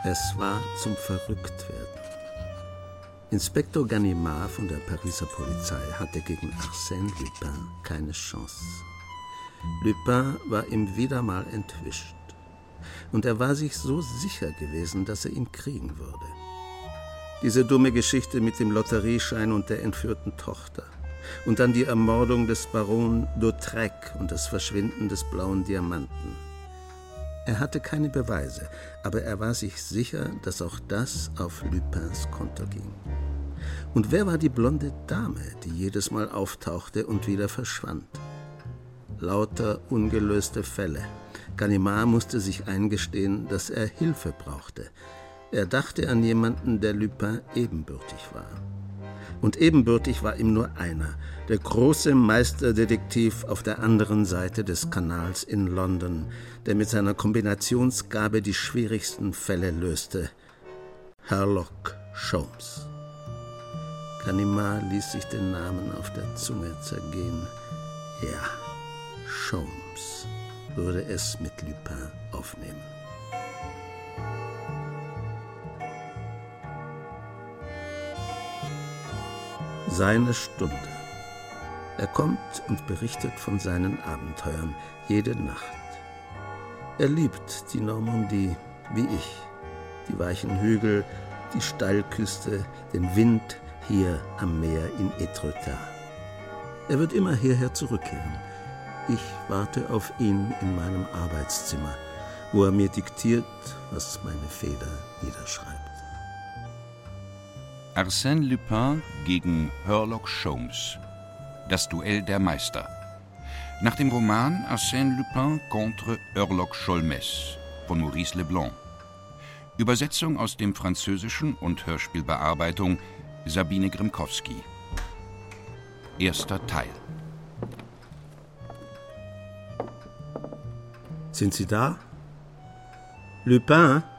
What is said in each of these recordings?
Es war zum Verrücktwerden. Inspektor Ganimard von der Pariser Polizei hatte gegen Arsène Lupin keine Chance. Lupin war ihm wieder mal entwischt. Und er war sich so sicher gewesen, dass er ihn kriegen würde. Diese dumme Geschichte mit dem Lotterieschein und der entführten Tochter. Und dann die Ermordung des Baron d'Hautrec und das Verschwinden des blauen Diamanten. Er hatte keine Beweise, aber er war sich sicher, dass auch das auf Lupins Konto ging. Und wer war die blonde Dame, die jedes Mal auftauchte und wieder verschwand? Lauter ungelöste Fälle. Ganimard musste sich eingestehen, dass er Hilfe brauchte. Er dachte an jemanden, der Lupin ebenbürtig war. Und ebenbürtig war ihm nur einer, der große Meisterdetektiv auf der anderen Seite des Kanals in London, der mit seiner Kombinationsgabe die schwierigsten Fälle löste. Sherlock Sholmes. Ganimard ließ sich den Namen auf der Zunge zergehen. Ja, Sholmes würde es mit Lupin aufnehmen. Seine Stunde. Er kommt und berichtet von seinen Abenteuern jede Nacht. Er liebt die Normandie, wie ich. Die weichen Hügel, die Steilküste, den Wind hier am Meer in Étretat. Er wird immer hierher zurückkehren. Ich warte auf ihn in meinem Arbeitszimmer, wo er mir diktiert, was meine Feder niederschreibt. Arsène Lupin gegen Sherlock Sholmes. Das Duell der Meister. Nach dem Roman Arsène Lupin contre Sherlock Sholmes von Maurice Leblanc. Übersetzung aus dem Französischen und Hörspielbearbeitung Sabine Grimkowski. Erster Teil. Sind Sie da? Lupin?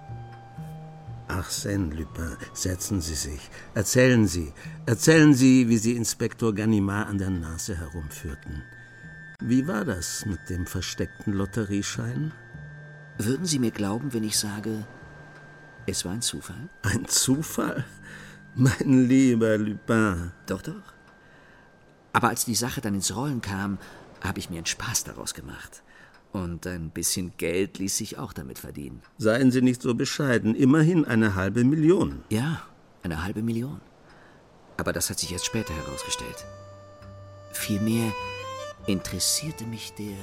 Arsène Lupin, setzen Sie sich. Erzählen Sie, wie Sie Inspektor Ganimard an der Nase herumführten. Wie war das mit dem versteckten Lotterieschein? Würden Sie mir glauben, wenn ich sage, es war ein Zufall? Ein Zufall? Mein lieber Lupin. Doch. Aber als die Sache dann ins Rollen kam, habe ich mir einen Spaß daraus gemacht. Und ein bisschen Geld ließ sich auch damit verdienen. Seien Sie nicht so bescheiden. Immerhin 500.000. Ja, 500.000. Aber das hat sich erst später herausgestellt. Vielmehr interessierte mich der...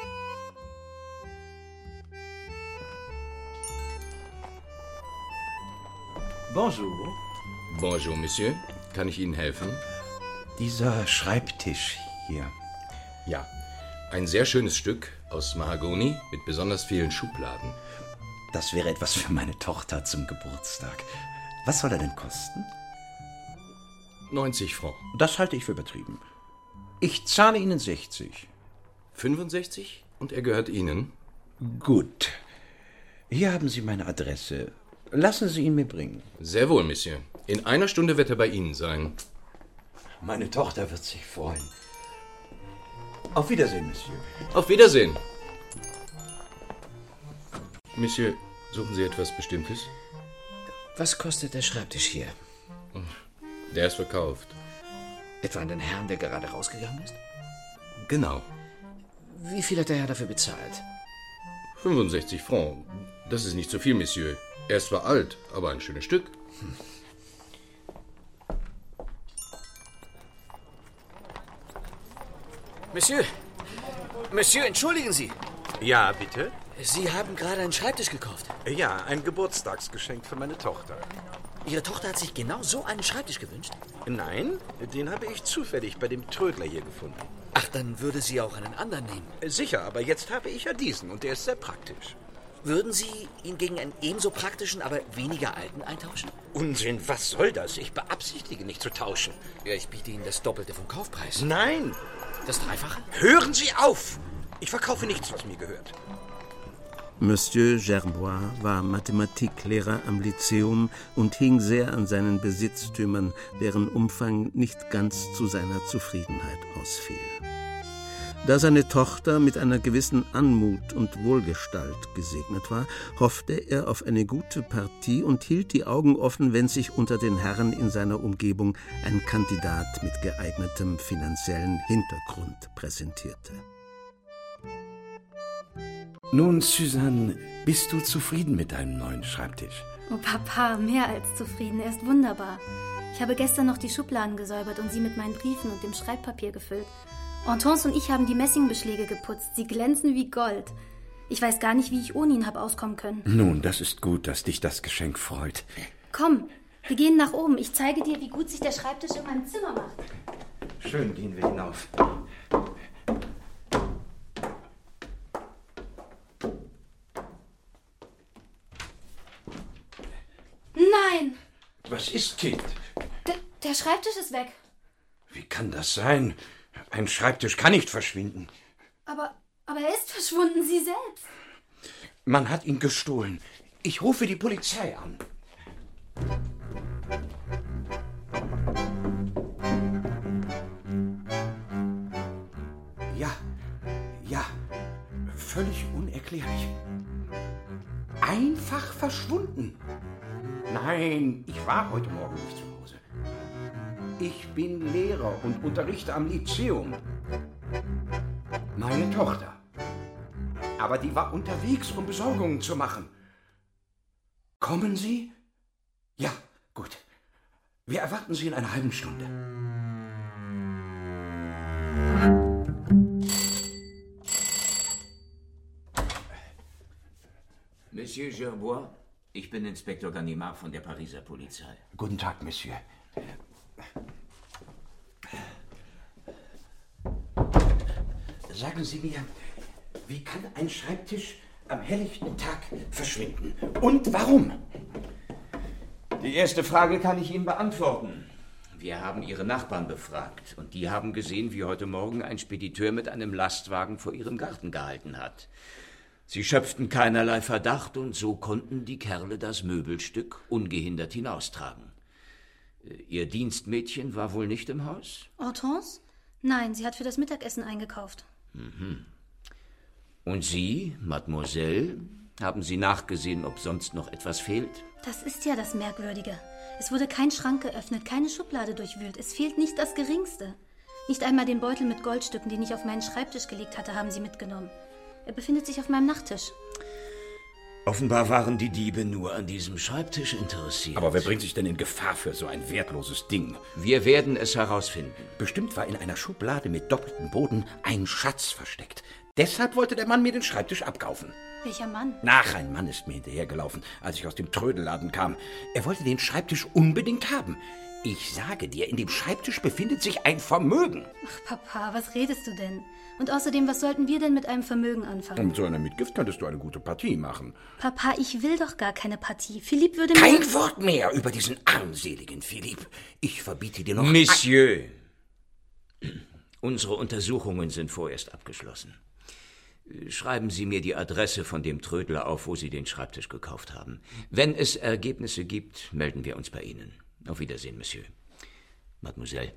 Bonjour. Bonjour, Monsieur. Kann ich Ihnen helfen? Dieser Schreibtisch hier. Ja, ein sehr schönes Stück aus Mahagoni mit besonders vielen Schubladen. Das wäre etwas für meine Tochter zum Geburtstag. Was soll er denn kosten? 90 Francs. Das halte ich für übertrieben. Ich zahle Ihnen 60. 65? Und er gehört Ihnen? Gut. Hier haben Sie meine Adresse. Lassen Sie ihn mir bringen. Sehr wohl, Monsieur. In einer Stunde wird er bei Ihnen sein. Meine Tochter wird sich freuen. Auf Wiedersehen, Monsieur. Auf Wiedersehen. Monsieur, suchen Sie etwas Bestimmtes? Was kostet der Schreibtisch hier? Der ist verkauft. Etwa an den Herrn, der gerade rausgegangen ist? Genau. Wie viel hat der Herr dafür bezahlt? 65 Francs. Das ist nicht so viel, Monsieur. Er ist zwar alt, aber ein schönes Stück. Monsieur, entschuldigen Sie. Ja, bitte? Sie haben gerade einen Schreibtisch gekauft. Ja, ein Geburtstagsgeschenk für meine Tochter. Ihre Tochter hat sich genau so einen Schreibtisch gewünscht? Nein, den habe ich zufällig bei dem Trödler hier gefunden. Ach, dann würde sie auch einen anderen nehmen. Sicher, aber jetzt habe ich ja diesen und der ist sehr praktisch. Würden Sie ihn gegen einen ebenso praktischen, aber weniger alten eintauschen? Unsinn, was soll das? Ich beabsichtige nicht zu tauschen. Ja, ich biete Ihnen das Doppelte vom Kaufpreis. Nein! Das Dreifache? Hören Sie auf! Ich verkaufe nichts, was mir gehört. Monsieur Gerbois war Mathematiklehrer am Lyzeum und hing sehr an seinen Besitztümern, deren Umfang nicht ganz zu seiner Zufriedenheit ausfiel. Da seine Tochter mit einer gewissen Anmut und Wohlgestalt gesegnet war, hoffte er auf eine gute Partie und hielt die Augen offen, wenn sich unter den Herren in seiner Umgebung ein Kandidat mit geeignetem finanziellen Hintergrund präsentierte. Nun, Suzanne, bist du zufrieden mit deinem neuen Schreibtisch? Oh Papa, mehr als zufrieden, er ist wunderbar. Ich habe gestern noch die Schubladen gesäubert und sie mit meinen Briefen und dem Schreibpapier gefüllt. Hortense und ich haben die Messingbeschläge geputzt. Sie glänzen wie Gold. Ich weiß gar nicht, wie ich ohne ihn habe auskommen können. Nun, das ist gut, dass dich das Geschenk freut. Komm, wir gehen nach oben. Ich zeige dir, wie gut sich der Schreibtisch in meinem Zimmer macht. Schön, gehen wir hinauf. Nein! Was ist, Kind? Der Schreibtisch ist weg. Wie kann das sein? Ein Schreibtisch kann nicht verschwinden. Aber er ist verschwunden, Sie selbst. Man hat ihn gestohlen. Ich rufe die Polizei an. Ja, völlig unerklärlich. Einfach verschwunden. Nein, ich war heute Morgen nicht zu Hause. Ich bin Lehrer und unterrichte am Lyzeum. Meine Tochter. Aber die war unterwegs, um Besorgungen zu machen. Kommen Sie? Ja, gut. Wir erwarten Sie in einer halben Stunde. Monsieur Gerbois, ich bin Inspektor Ganimard von der Pariser Polizei. Guten Tag, Monsieur. Sagen Sie mir, wie kann ein Schreibtisch am helllichten Tag verschwinden? Und warum? Die erste Frage kann ich Ihnen beantworten. Wir haben Ihre Nachbarn befragt und die haben gesehen, wie heute Morgen ein Spediteur mit einem Lastwagen vor ihrem Garten gehalten hat. Sie schöpften keinerlei Verdacht und so konnten die Kerle das Möbelstück ungehindert hinaustragen. Ihr Dienstmädchen war wohl nicht im Haus? Hortense? Nein, sie hat für das Mittagessen eingekauft. Mhm. Und Sie, Mademoiselle, haben Sie nachgesehen, ob sonst noch etwas fehlt? Das ist ja das Merkwürdige. Es wurde kein Schrank geöffnet, keine Schublade durchwühlt. Es fehlt nicht das Geringste. Nicht einmal den Beutel mit Goldstücken, den ich auf meinen Schreibtisch gelegt hatte, haben sie mitgenommen. Er befindet sich auf meinem Nachttisch. Offenbar waren die Diebe nur an diesem Schreibtisch interessiert. Aber wer bringt sich denn in Gefahr für so ein wertloses Ding? Wir werden es herausfinden. Bestimmt war in einer Schublade mit doppeltem Boden ein Schatz versteckt. Deshalb wollte der Mann mir den Schreibtisch abkaufen. Welcher Mann? Ein Mann ist mir hinterhergelaufen, als ich aus dem Trödelladen kam. Er wollte den Schreibtisch unbedingt haben. Ich sage dir, in dem Schreibtisch befindet sich ein Vermögen. Ach, Papa, was redest du denn? Und außerdem, was sollten wir denn mit einem Vermögen anfangen? Mit so einer Mitgift könntest du eine gute Partie machen. Papa, ich will doch gar keine Partie. Philippe würde mir... Kein Wort mehr über diesen armseligen Philippe. Ich verbiete dir noch... Monsieur, unsere Untersuchungen sind vorerst abgeschlossen. Schreiben Sie mir die Adresse von dem Trödler auf, wo Sie den Schreibtisch gekauft haben. Wenn es Ergebnisse gibt, melden wir uns bei Ihnen. Auf Wiedersehen, Monsieur. Mademoiselle.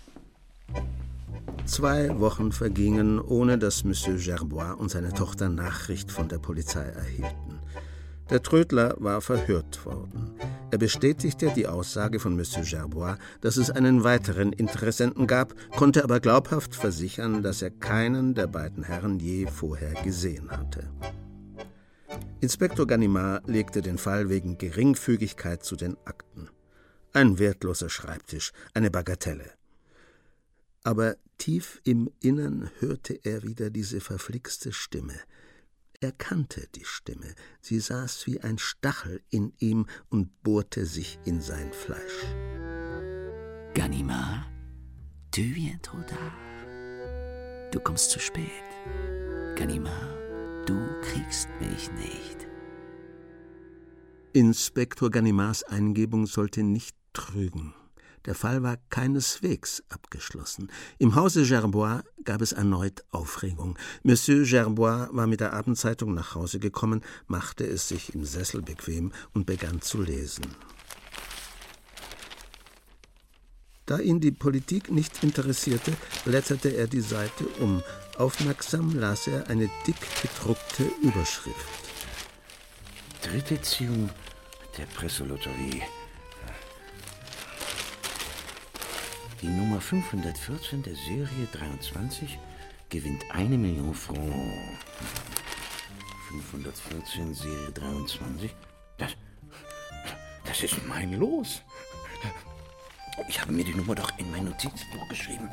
2 Wochen vergingen, ohne dass Monsieur Gerbois und seine Tochter Nachricht von der Polizei erhielten. Der Trödler war verhört worden. Er bestätigte die Aussage von Monsieur Gerbois, dass es einen weiteren Interessenten gab, konnte aber glaubhaft versichern, dass er keinen der beiden Herren je vorher gesehen hatte. Inspektor Ganimard legte den Fall wegen Geringfügigkeit zu den Akten. Ein wertloser Schreibtisch, eine Bagatelle. Aber tief im Innern hörte er wieder diese verflixte Stimme. Er kannte die Stimme. Sie saß wie ein Stachel in ihm und bohrte sich in sein Fleisch. Ganimard, tu viens trop tard. Du kommst zu spät. Ganimard, du kriegst mich nicht. Inspektor Ganimards Eingebung sollte nicht trügen. Der Fall war keineswegs abgeschlossen. Im Hause Gerbois gab es erneut Aufregung. Monsieur Gerbois war mit der Abendzeitung nach Hause gekommen, machte es sich im Sessel bequem und begann zu lesen. Da ihn die Politik nicht interessierte, blätterte er die Seite um. Aufmerksam las er eine dick gedruckte Überschrift. Dritte Ziehung der Presselotterie. Die Nummer 514 der Serie 23 gewinnt 1 Million Francs. 514 Serie 23. Das ist mein Los. Ich habe mir die Nummer doch in mein Notizbuch geschrieben.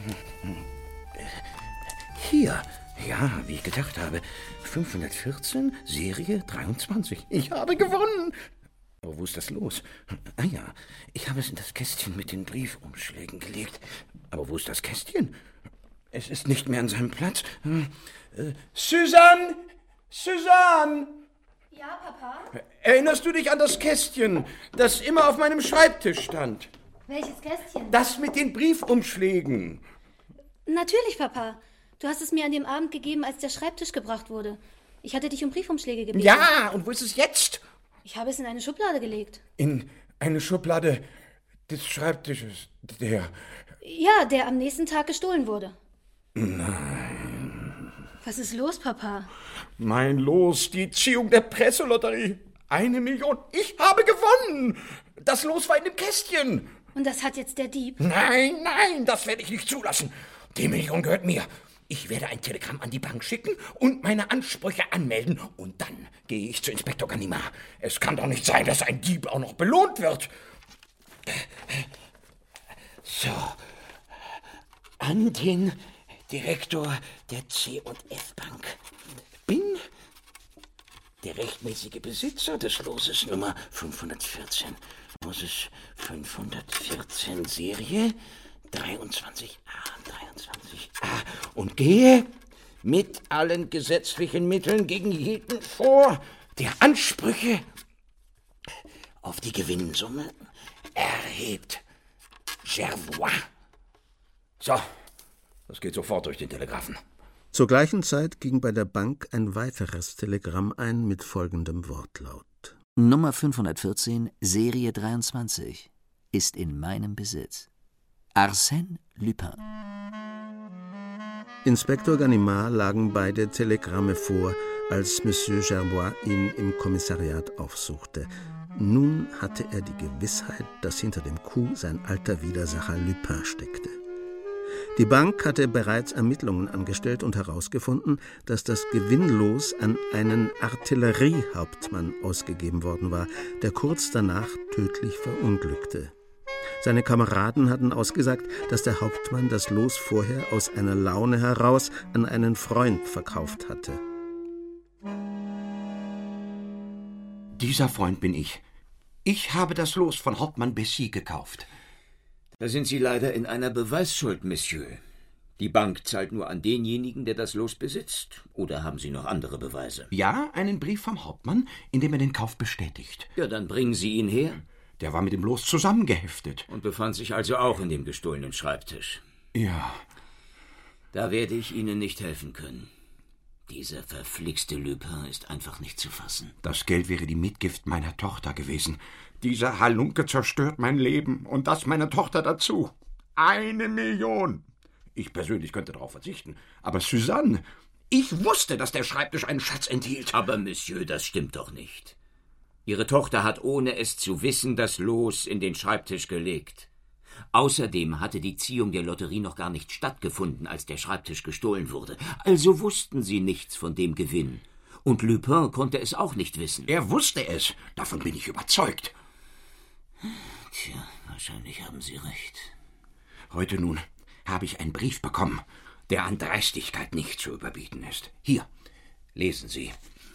Hier. Ja, wie ich gedacht habe. 514 Serie 23. Ich habe gewonnen. Aber wo ist das Los? Ah ja, ich habe es in das Kästchen mit den Briefumschlägen gelegt. Aber wo ist das Kästchen? Es ist nicht mehr an seinem Platz. Suzanne! Suzanne! Ja, Papa? Erinnerst du dich an das Kästchen, das immer auf meinem Schreibtisch stand? Welches Kästchen? Das mit den Briefumschlägen. Natürlich, Papa. Du hast es mir an dem Abend gegeben, als der Schreibtisch gebracht wurde. Ich hatte dich um Briefumschläge gebeten. Ja, und wo ist es jetzt? Ich habe es in eine Schublade gelegt. In eine Schublade des Schreibtisches, der am nächsten Tag gestohlen wurde. Nein. Was ist los, Papa? Mein Los, die Ziehung der Presselotterie. 1 Million. Ich habe gewonnen. Das Los war in dem Kästchen. Und das hat jetzt der Dieb? Nein, das werde ich nicht zulassen. Die Million gehört mir. Ich werde ein Telegramm an die Bank schicken und meine Ansprüche anmelden. Und dann gehe ich zu Inspektor Ganimard. Es kann doch nicht sein, dass ein Dieb auch noch belohnt wird. So. An den Direktor der C&F Bank. Bin der rechtmäßige Besitzer des Loses Nummer 514. Loses 514 Serie 23a. Und gehe mit allen gesetzlichen Mitteln gegen jeden vor, der Ansprüche auf die Gewinnsumme erhebt. Gervois. So, das geht sofort durch den Telegrafen. Zur gleichen Zeit ging bei der Bank ein weiteres Telegramm ein mit folgendem Wortlaut. Nummer 514, Serie 23, ist in meinem Besitz. Arsène Lupin. Inspektor Ganimard lagen beide Telegramme vor, als Monsieur Gerbois ihn im Kommissariat aufsuchte. Nun hatte er die Gewissheit, dass hinter dem Coup sein alter Widersacher Lupin steckte. Die Bank hatte bereits Ermittlungen angestellt und herausgefunden, dass das Gewinnlos an einen Artilleriehauptmann ausgegeben worden war, der kurz danach tödlich verunglückte. Seine Kameraden hatten ausgesagt, dass der Hauptmann das Los vorher aus einer Laune heraus an einen Freund verkauft hatte. Dieser Freund bin ich. Ich habe das Los von Hauptmann Bessy gekauft. Da sind Sie leider in einer Beweisschuld, Monsieur. Die Bank zahlt nur an denjenigen, der das Los besitzt. Oder haben Sie noch andere Beweise? Ja, einen Brief vom Hauptmann, in dem er den Kauf bestätigt. Ja, dann bringen Sie ihn her. Der war mit dem Los zusammengeheftet. Und befand sich also auch in dem gestohlenen Schreibtisch. Ja. Da werde ich Ihnen nicht helfen können. Dieser verflixte Lupin ist einfach nicht zu fassen. Das Geld wäre die Mitgift meiner Tochter gewesen. Dieser Halunke zerstört mein Leben und das meiner Tochter dazu. 1 Million. Ich persönlich könnte darauf verzichten. Aber Suzanne, ich wusste, dass der Schreibtisch einen Schatz enthielt. Aber, Monsieur, das stimmt doch nicht. Ihre Tochter hat, ohne es zu wissen, das Los in den Schreibtisch gelegt. Außerdem hatte die Ziehung der Lotterie noch gar nicht stattgefunden, als der Schreibtisch gestohlen wurde. Also wussten sie nichts von dem Gewinn. Und Lupin konnte es auch nicht wissen. Er wusste es. Davon bin ich überzeugt. Tja, wahrscheinlich haben Sie recht. Heute nun habe ich einen Brief bekommen, der an Dreistigkeit nicht zu überbieten ist. Hier, lesen Sie.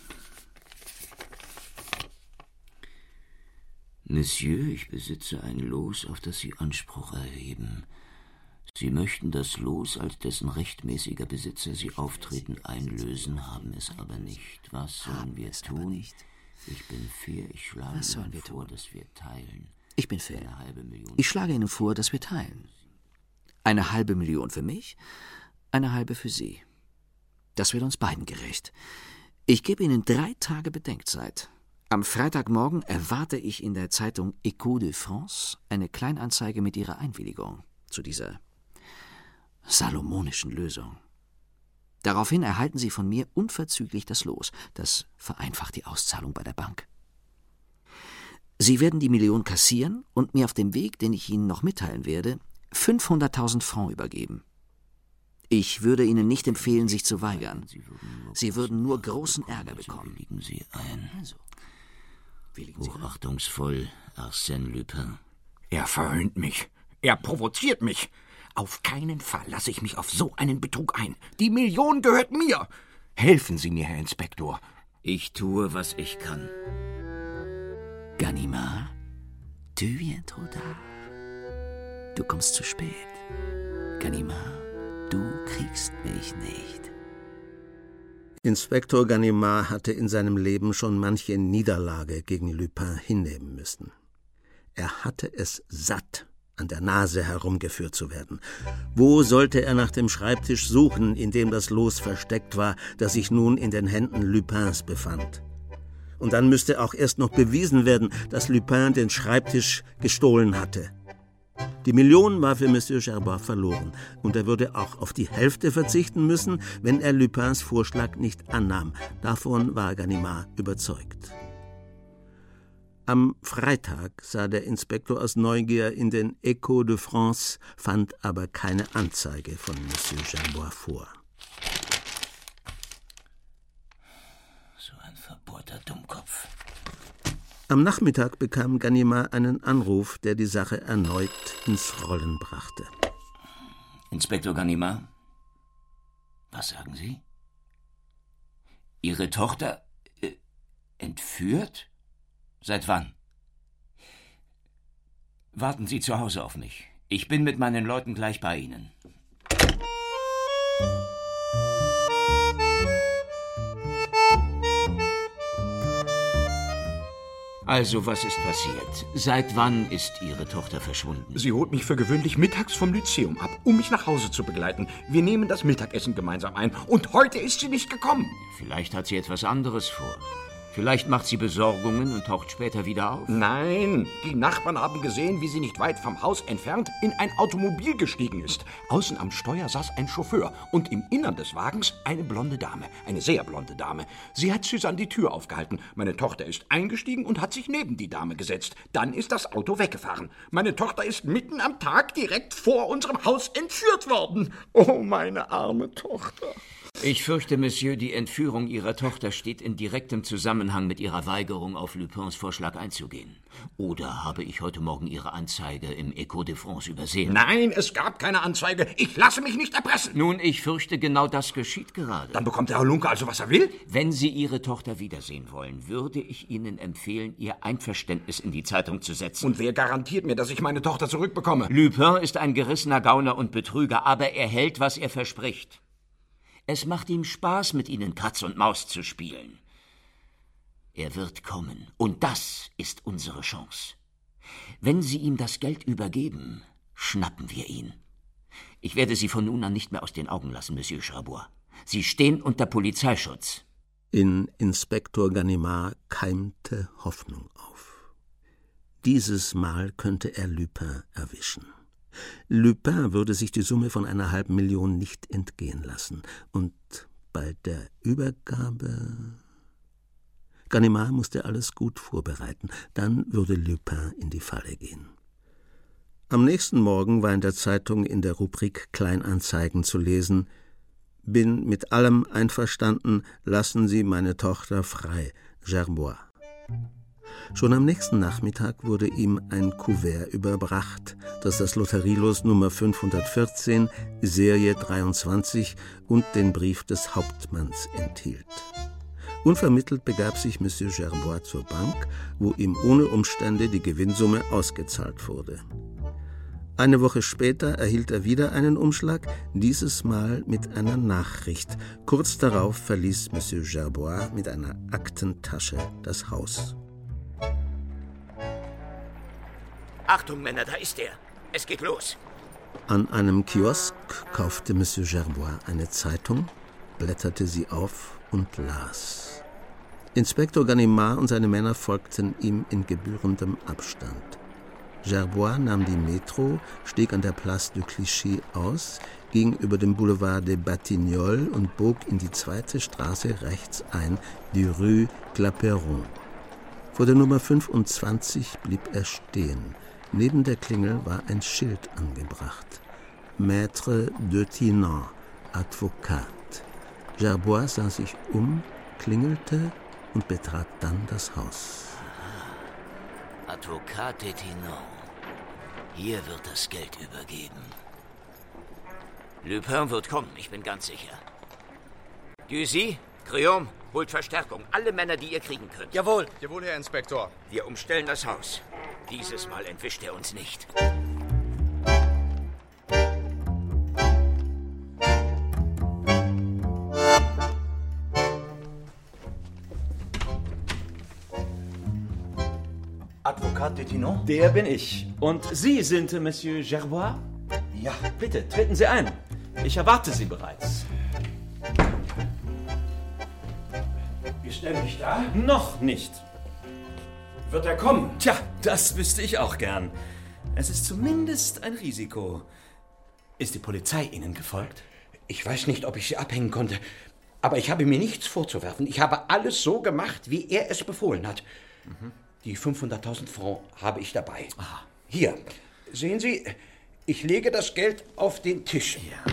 Monsieur, ich besitze ein Los, auf das Sie Anspruch erheben. Sie möchten das Los, als dessen rechtmäßiger Besitzer Sie auftreten, einlösen, haben es aber nicht. Was sollen wir tun? Ich bin fair, ich schlage Ihnen vor, dass wir teilen. Ich bin fair. Ich schlage Ihnen vor, dass wir teilen. 1/2 Million für mich, 1/2 für Sie. Das wird uns beiden gerecht. Ich gebe Ihnen 3 Tage Bedenkzeit. Am Freitagmorgen erwarte ich in der Zeitung Écho de France eine Kleinanzeige mit Ihrer Einwilligung zu dieser salomonischen Lösung. Daraufhin erhalten Sie von mir unverzüglich das Los. Das vereinfacht die Auszahlung bei der Bank. Sie werden die Million kassieren und mir auf dem Weg, den ich Ihnen noch mitteilen werde, 500.000 Francs übergeben. Ich würde Ihnen nicht empfehlen, sich zu weigern. Sie würden nur großen Ärger bekommen. Willigen Sie ein. Also, willigen Sie ein. Hochachtungsvoll, Arsène Lupin. Er verhöhnt mich. Er provoziert mich. Auf keinen Fall lasse ich mich auf so einen Betrug ein. Die Million gehört mir. Helfen Sie mir, Herr Inspektor. Ich tue, was ich kann. Ganimard, tu viens trop tard. Du kommst zu spät. Ganimard, du kriegst mich nicht. Inspektor Ganimard hatte in seinem Leben schon manche Niederlage gegen Lupin hinnehmen müssen. Er hatte es satt, an der Nase herumgeführt zu werden. Wo sollte er nach dem Schreibtisch suchen, in dem das Los versteckt war, das sich nun in den Händen Lupins befand? Und dann müsste auch erst noch bewiesen werden, dass Lupin den Schreibtisch gestohlen hatte. Die Million war für Monsieur Gerbois verloren, und er würde auch auf die Hälfte verzichten müssen, wenn er Lupins Vorschlag nicht annahm. Davon war Ganimard überzeugt. Am Freitag sah der Inspektor aus Neugier in den Écho de France, fand aber keine Anzeige von Monsieur Gerbois vor. So ein verbohrter Dummkopf. Am Nachmittag bekam Ganimard einen Anruf, der die Sache erneut ins Rollen brachte. Inspektor Ganimard? Was sagen Sie? Ihre Tochter entführt? Seit wann? Warten Sie zu Hause auf mich. Ich bin mit meinen Leuten gleich bei Ihnen. Also, was ist passiert? Seit wann ist Ihre Tochter verschwunden? Sie holt mich für gewöhnlich mittags vom Lyzeum ab, um mich nach Hause zu begleiten. Wir nehmen das Mittagessen gemeinsam ein. Und heute ist sie nicht gekommen. Vielleicht hat sie etwas anderes vor. Vielleicht macht sie Besorgungen und taucht später wieder auf. Nein, die Nachbarn haben gesehen, wie sie nicht weit vom Haus entfernt in ein Automobil gestiegen ist. Außen am Steuer saß ein Chauffeur und im Innern des Wagens eine blonde Dame, eine sehr blonde Dame. Sie hat Suzanne die Tür aufgehalten. Meine Tochter ist eingestiegen und hat sich neben die Dame gesetzt. Dann ist das Auto weggefahren. Meine Tochter ist mitten am Tag direkt vor unserem Haus entführt worden. Oh, meine arme Tochter. Ich fürchte, Monsieur, die Entführung Ihrer Tochter steht in direktem Zusammenhang mit Ihrer Weigerung, auf Lupins Vorschlag einzugehen. Oder habe ich heute Morgen Ihre Anzeige im Écho de France übersehen? Nein, es gab keine Anzeige. Ich lasse mich nicht erpressen. Nun, ich fürchte, genau das geschieht gerade. Dann bekommt der Halunke also, was er will? Wenn Sie Ihre Tochter wiedersehen wollen, würde ich Ihnen empfehlen, Ihr Einverständnis in die Zeitung zu setzen. Und wer garantiert mir, dass ich meine Tochter zurückbekomme? Lupin ist ein gerissener Gauner und Betrüger, aber er hält, was er verspricht. Es macht ihm Spaß, mit Ihnen Katz und Maus zu spielen. Er wird kommen, und das ist unsere Chance. Wenn Sie ihm das Geld übergeben, schnappen wir ihn. Ich werde Sie von nun an nicht mehr aus den Augen lassen, Monsieur Gerbois. Sie stehen unter Polizeischutz. In Inspektor Ganimard keimte Hoffnung auf. Dieses Mal könnte er Lupin erwischen. Lupin würde sich die Summe von 500.000 nicht entgehen lassen. Und bei der Übergabe... Ganimard musste alles gut vorbereiten. Dann würde Lupin in die Falle gehen. Am nächsten Morgen war in der Zeitung in der Rubrik Kleinanzeigen zu lesen: »Bin mit allem einverstanden, lassen Sie meine Tochter frei, Gerbois.« Schon am nächsten Nachmittag wurde ihm ein Kuvert überbracht, das das Lotterielos Nummer 514, Serie 23 und den Brief des Hauptmanns enthielt. Unvermittelt begab sich Monsieur Gerbois zur Bank, wo ihm ohne Umstände die Gewinnsumme ausgezahlt wurde. Eine Woche später erhielt er wieder einen Umschlag, dieses Mal mit einer Nachricht. Kurz darauf verließ Monsieur Gerbois mit einer Aktentasche das Haus. Achtung, Männer, da ist er. Es geht los. An einem Kiosk kaufte Monsieur Gerbois eine Zeitung, blätterte sie auf und las. Inspektor Ganimard und seine Männer folgten ihm in gebührendem Abstand. Gerbois nahm die Metro, stieg an der Place de Clichy aus, ging über den Boulevard des Batignolles und bog in die zweite Straße rechts ein, die Rue Clapeyron. Vor der Nummer 25 blieb er stehen. Neben der Klingel war ein Schild angebracht. Maître de Thinan, Advokat. Gerbois sah sich um, klingelte und betrat dann das Haus. Advokat de Thinan. Hier wird das Geld übergeben. Lupin wird kommen, ich bin ganz sicher. Ducy, Guillaume, holt Verstärkung. Alle Männer, die ihr kriegen könnt. Jawohl, jawohl, Herr Inspektor. Wir umstellen das Haus. Dieses Mal entwischt er uns nicht. Advokat de Thinan? Der bin ich. Und Sie sind Monsieur Gerbois? Ja. Bitte, treten Sie ein. Ich erwarte Sie bereits. Ist er nicht da? Noch nicht. Wird er kommen? Tja, das wüsste ich auch gern. Es ist zumindest ein Risiko. Ist die Polizei Ihnen gefolgt? Ich weiß nicht, ob ich sie abhängen konnte, aber ich habe mir nichts vorzuwerfen. Ich habe alles so gemacht, wie er es befohlen hat. Die 500.000 Francs habe ich dabei. Aha. Hier, sehen Sie, ich lege das Geld auf den Tisch. Ja.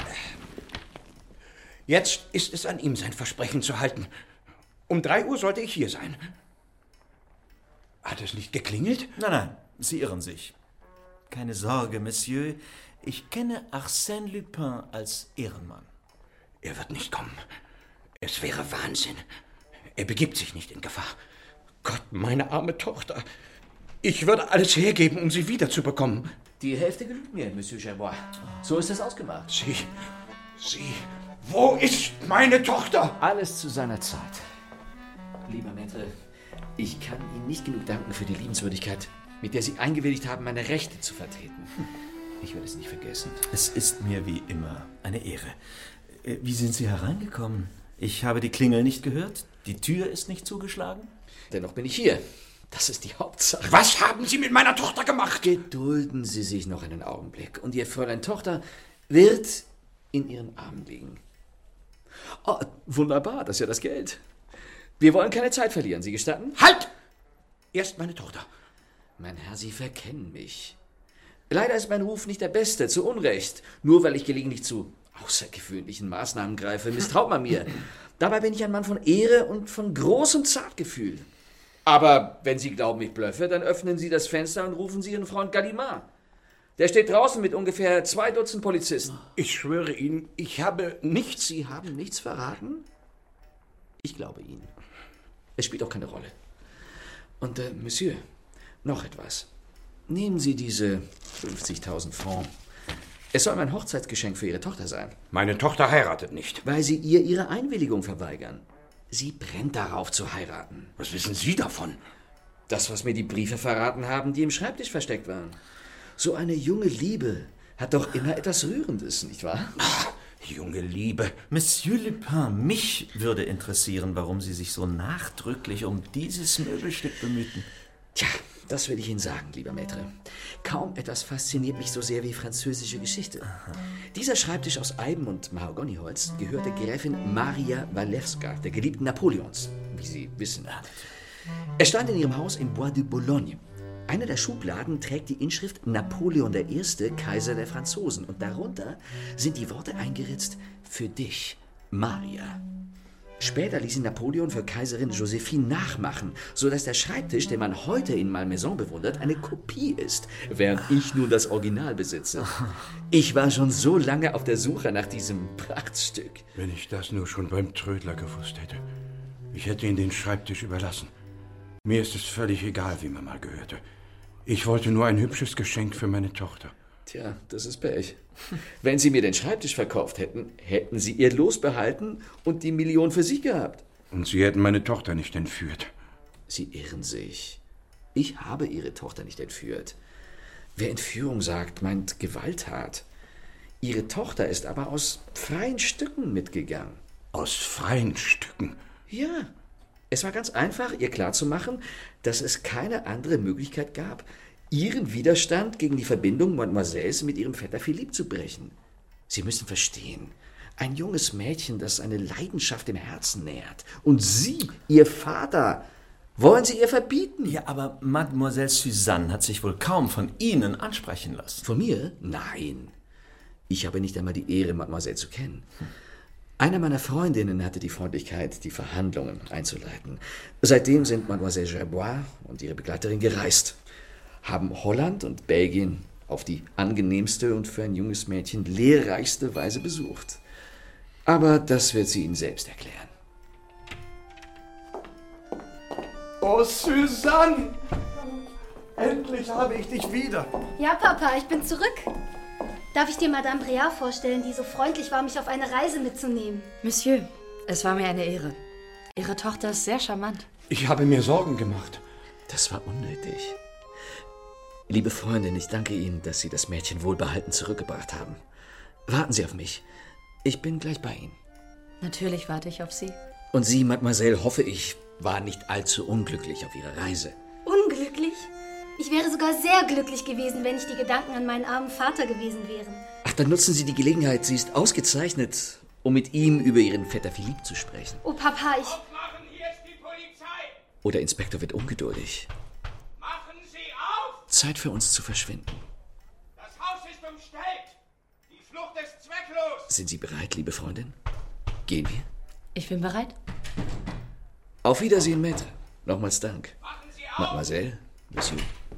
Jetzt ist es an ihm, sein Versprechen zu halten. Um 3 Uhr sollte ich hier sein. Hat es nicht geklingelt? Nein, Sie irren sich. Keine Sorge, Monsieur. Ich kenne Arsène Lupin als Ehrenmann. Er wird nicht kommen. Es wäre Wahnsinn. Er begibt sich nicht in Gefahr. Gott, meine arme Tochter. Ich würde alles hergeben, um sie wiederzubekommen. Die Hälfte genügt mir, Monsieur Gerbois. So ist es ausgemacht. Sie, wo ist meine Tochter? Alles zu seiner Zeit. Lieber Maître, ich kann Ihnen nicht genug danken für die Liebenswürdigkeit, mit der Sie eingewilligt haben, meine Rechte zu vertreten. Ich werde es nicht vergessen. Es ist mir wie immer eine Ehre. Wie sind Sie hereingekommen? Ich habe die Klingel nicht gehört. Die Tür ist nicht zugeschlagen. Dennoch bin ich hier. Das ist die Hauptsache. Was haben Sie mit meiner Tochter gemacht? Gedulden Sie sich noch einen Augenblick. Und Ihr Fräulein Tochter wird in Ihren Armen liegen. Oh, wunderbar, das ist ja das Geld. Wir wollen keine Zeit verlieren. Sie gestatten? Halt! Erst meine Tochter. Mein Herr, Sie verkennen mich. Leider ist mein Ruf nicht der beste, zu Unrecht. Nur weil ich gelegentlich zu außergewöhnlichen Maßnahmen greife, misstraut man mir. Dabei bin ich ein Mann von Ehre und von großem Zartgefühl. Aber wenn Sie glauben, ich blöffe, dann öffnen Sie das Fenster und rufen Sie Ihren Freund Ganimard. Der steht draußen mit ungefähr 2 Dutzend Polizisten. Ich schwöre Ihnen, ich habe nichts... Sie haben nichts verraten? Ich glaube Ihnen. Es spielt auch keine Rolle. Und, Monsieur, noch etwas. Nehmen Sie diese 50.000 Francs. Es soll mein Hochzeitsgeschenk für Ihre Tochter sein. Meine Tochter heiratet nicht. Weil Sie ihr Ihre Einwilligung verweigern. Sie brennt darauf zu heiraten. Was wissen Sie davon? Das, was mir die Briefe verraten haben, die im Schreibtisch versteckt waren. So eine junge Liebe hat doch immer etwas Rührendes, nicht wahr? Ach, junge Liebe. Monsieur Lupin, mich würde interessieren, warum Sie sich so nachdrücklich um dieses Möbelstück bemühten. Tja, das will ich Ihnen sagen, lieber Maître. Kaum etwas fasziniert mich so sehr wie französische Geschichte. Aha. Dieser Schreibtisch aus Eiben- und Mahagoniholz gehörte Gräfin Maria Walewska, der Geliebten Napoleons, wie Sie wissen. Er stand in ihrem Haus im Bois de Boulogne. Eine der Schubladen trägt die Inschrift Napoleon I., Kaiser der Franzosen. Und darunter sind die Worte eingeritzt: für dich, Maria. Später ließ ihn Napoleon für Kaiserin Josephine nachmachen, sodass der Schreibtisch, den man heute in Malmaison bewundert, eine Kopie ist, während ich nun das Original besitze. Ich war schon so lange auf der Suche nach diesem Prachtstück. Wenn ich das nur schon beim Trödler gewusst hätte. Ich hätte ihn den Schreibtisch überlassen. Mir ist es völlig egal, wie man mal gehörte. Ich wollte nur ein hübsches Geschenk für meine Tochter. Tja, das ist Pech. Wenn Sie mir den Schreibtisch verkauft hätten, hätten Sie Ihr Los behalten und die Million für sich gehabt. Und Sie hätten meine Tochter nicht entführt. Sie irren sich. Ich habe Ihre Tochter nicht entführt. Wer Entführung sagt, meint Gewalttat. Ihre Tochter ist aber aus freien Stücken mitgegangen. Aus freien Stücken? Ja. Es war ganz einfach, ihr klarzumachen, dass es keine andere Möglichkeit gab, ihren Widerstand gegen die Verbindung Mademoiselles mit ihrem Vetter Philippe zu brechen. Sie müssen verstehen, ein junges Mädchen, das eine Leidenschaft im Herzen nährt. Und Sie, Ihr Vater, wollen Sie ihr verbieten? Ja, aber Mademoiselle Suzanne hat sich wohl kaum von Ihnen ansprechen lassen. Von mir? Nein. Ich habe nicht einmal die Ehre, Mademoiselle zu kennen. Eine meiner Freundinnen hatte die Freundlichkeit, die Verhandlungen einzuleiten. Seitdem sind Mademoiselle Gerbois und ihre Begleiterin gereist, haben Holland und Belgien auf die angenehmste und für ein junges Mädchen lehrreichste Weise besucht. Aber das wird sie Ihnen selbst erklären. Oh, Suzanne! Endlich habe ich dich wieder. Ja, Papa, ich bin zurück. Darf ich dir Madame Bréard vorstellen, die so freundlich war, mich auf eine Reise mitzunehmen? Monsieur, es war mir eine Ehre. Ihre Tochter ist sehr charmant. Ich habe mir Sorgen gemacht. Das war unnötig. Liebe Freundin, ich danke Ihnen, dass Sie das Mädchen wohlbehalten zurückgebracht haben. Warten Sie auf mich. Ich bin gleich bei Ihnen. Natürlich warte ich auf Sie. Und Sie, Mademoiselle, hoffe ich, waren nicht allzu unglücklich auf Ihrer Reise. Unglücklich? Ich wäre sogar sehr glücklich gewesen, wenn nicht die Gedanken an meinen armen Vater gewesen wären. Ach, dann nutzen Sie die Gelegenheit. Sie ist ausgezeichnet, um mit ihm über Ihren Vetter Philippe zu sprechen. Oh, Papa, Aufmachen, hier ist die Polizei! Oh, der Inspektor wird ungeduldig. Machen Sie auf! Zeit für uns zu verschwinden. Das Haus ist umstellt! Die Flucht ist zwecklos! Sind Sie bereit, liebe Freundin? Gehen wir? Ich bin bereit. Auf Wiedersehen, Maître. Nochmals Dank. Machen Sie auf! Mademoiselle, Monsieur.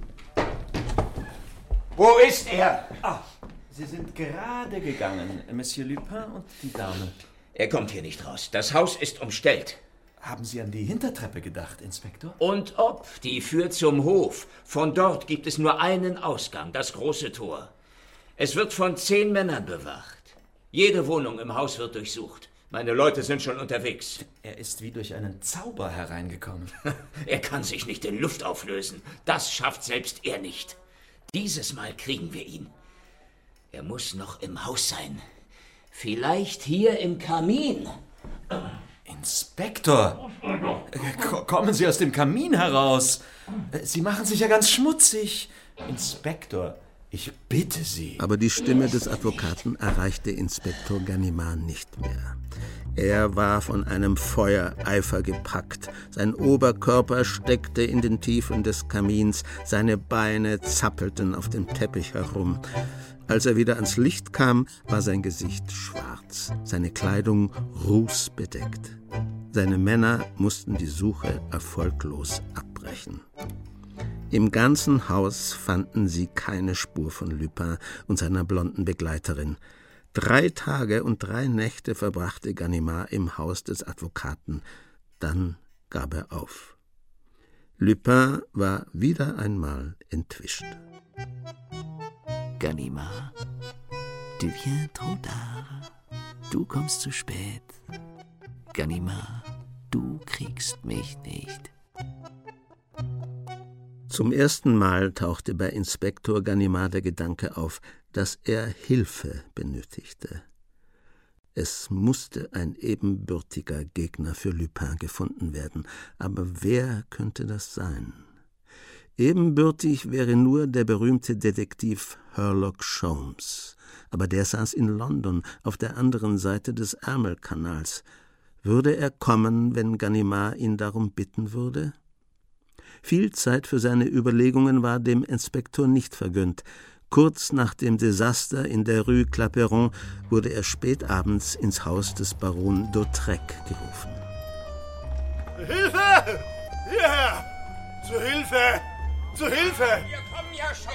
Wo ist er? Ah, Sie sind gerade gegangen, Monsieur Lupin und die Dame. Er kommt hier nicht raus. Das Haus ist umstellt. Haben Sie an die Hintertreppe gedacht, Inspektor? Und ob, die führt zum Hof. Von dort gibt es nur einen Ausgang, das große Tor. Es wird von 10 Männern bewacht. Jede Wohnung im Haus wird durchsucht. Meine Leute sind schon unterwegs. Er ist wie durch einen Zauber hereingekommen. Er kann sich nicht in Luft auflösen. Das schafft selbst er nicht. Dieses Mal kriegen wir ihn. Er muss noch im Haus sein. Vielleicht hier im Kamin. Inspektor, kommen Sie aus dem Kamin heraus. Sie machen sich ja ganz schmutzig. Inspektor, ich bitte Sie. Aber die Stimme des Advokaten erreichte Inspektor Ganimard nicht mehr. Er war von einem Feuereifer gepackt. Sein Oberkörper steckte in den Tiefen des Kamins, seine Beine zappelten auf dem Teppich herum. Als er wieder ans Licht kam, war sein Gesicht schwarz, seine Kleidung rußbedeckt. Seine Männer mussten die Suche erfolglos abbrechen. Im ganzen Haus fanden sie keine Spur von Lupin und seiner blonden Begleiterin. 3 Tage und 3 Nächte verbrachte Ganimard im Haus des Advokaten. Dann gab er auf. Lupin war wieder einmal entwischt. Ganimard, tu viens trop tard. Du kommst zu spät. Ganimard, du kriegst mich nicht. Zum ersten Mal tauchte bei Inspektor Ganimard der Gedanke auf, dass er Hilfe benötigte. Es musste ein ebenbürtiger Gegner für Lupin gefunden werden, aber wer könnte das sein? Ebenbürtig wäre nur der berühmte Detektiv Sherlock Sholmes, aber der saß in London, auf der anderen Seite des Ärmelkanals. Würde er kommen, wenn Ganimard ihn darum bitten würde? Viel Zeit für seine Überlegungen war dem Inspektor nicht vergönnt. Kurz nach dem Desaster in der Rue Clapeyron wurde er spät abends ins Haus des Baron d'Hautrec gerufen. Hilfe! Hierher! Zu Hilfe! Zu Hilfe! Wir kommen ja schon!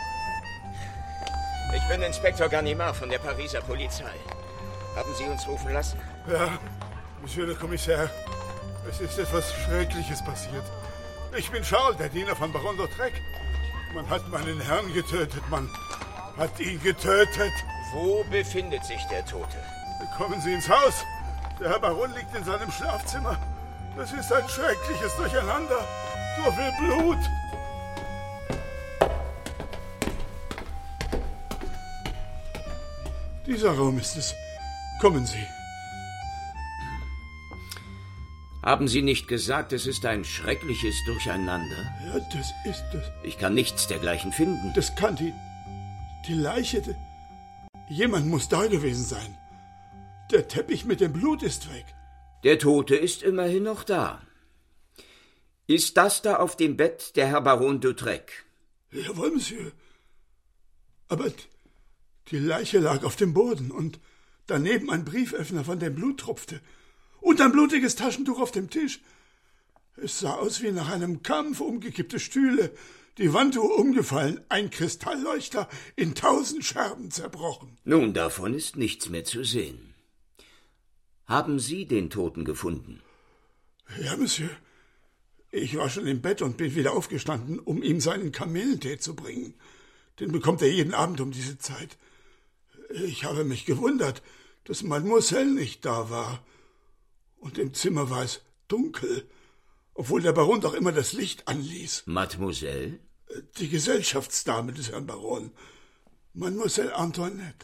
Ich bin Inspektor Ganimard von der Pariser Polizei. Haben Sie uns rufen lassen? Ja, Monsieur le Commissaire. Es ist etwas Schreckliches passiert. Ich bin Charles, der Diener von Baron d'Hautrec. Man hat meinen Herrn getötet. Man hat ihn getötet. Wo befindet sich der Tote? Kommen Sie ins Haus. Der Herr Baron liegt in seinem Schlafzimmer. Das ist ein schreckliches Durcheinander. So viel Blut. Dieser Raum ist es. Kommen Sie. Haben Sie nicht gesagt, es ist ein schreckliches Durcheinander? Ja, das ist es. Ich kann nichts dergleichen finden. Das kann die Leiche... Jemand muss da gewesen sein. Der Teppich mit dem Blut ist weg. Der Tote ist immerhin noch da. Ist das da auf dem Bett der Herr Baron d'Hautrec? Jawohl, Monsieur. Aber die Leiche lag auf dem Boden und daneben ein Brieföffner, von dem Blut tropfte. Und ein blutiges Taschentuch auf dem Tisch. Es sah aus wie nach einem Kampf, umgekippte Stühle, die Wanduhr umgefallen, ein Kristallleuchter in 1000 Scherben zerbrochen. Nun, davon ist nichts mehr zu sehen. Haben Sie den Toten gefunden? Ja, Monsieur. Ich war schon im Bett und bin wieder aufgestanden, um ihm seinen Kamillentee zu bringen. Den bekommt er jeden Abend um diese Zeit. Ich habe mich gewundert, dass Mademoiselle nicht da war. Und im Zimmer war es dunkel, obwohl der Baron doch immer das Licht anließ. Mademoiselle? Die Gesellschaftsdame des Herrn Baron. Mademoiselle Antoinette.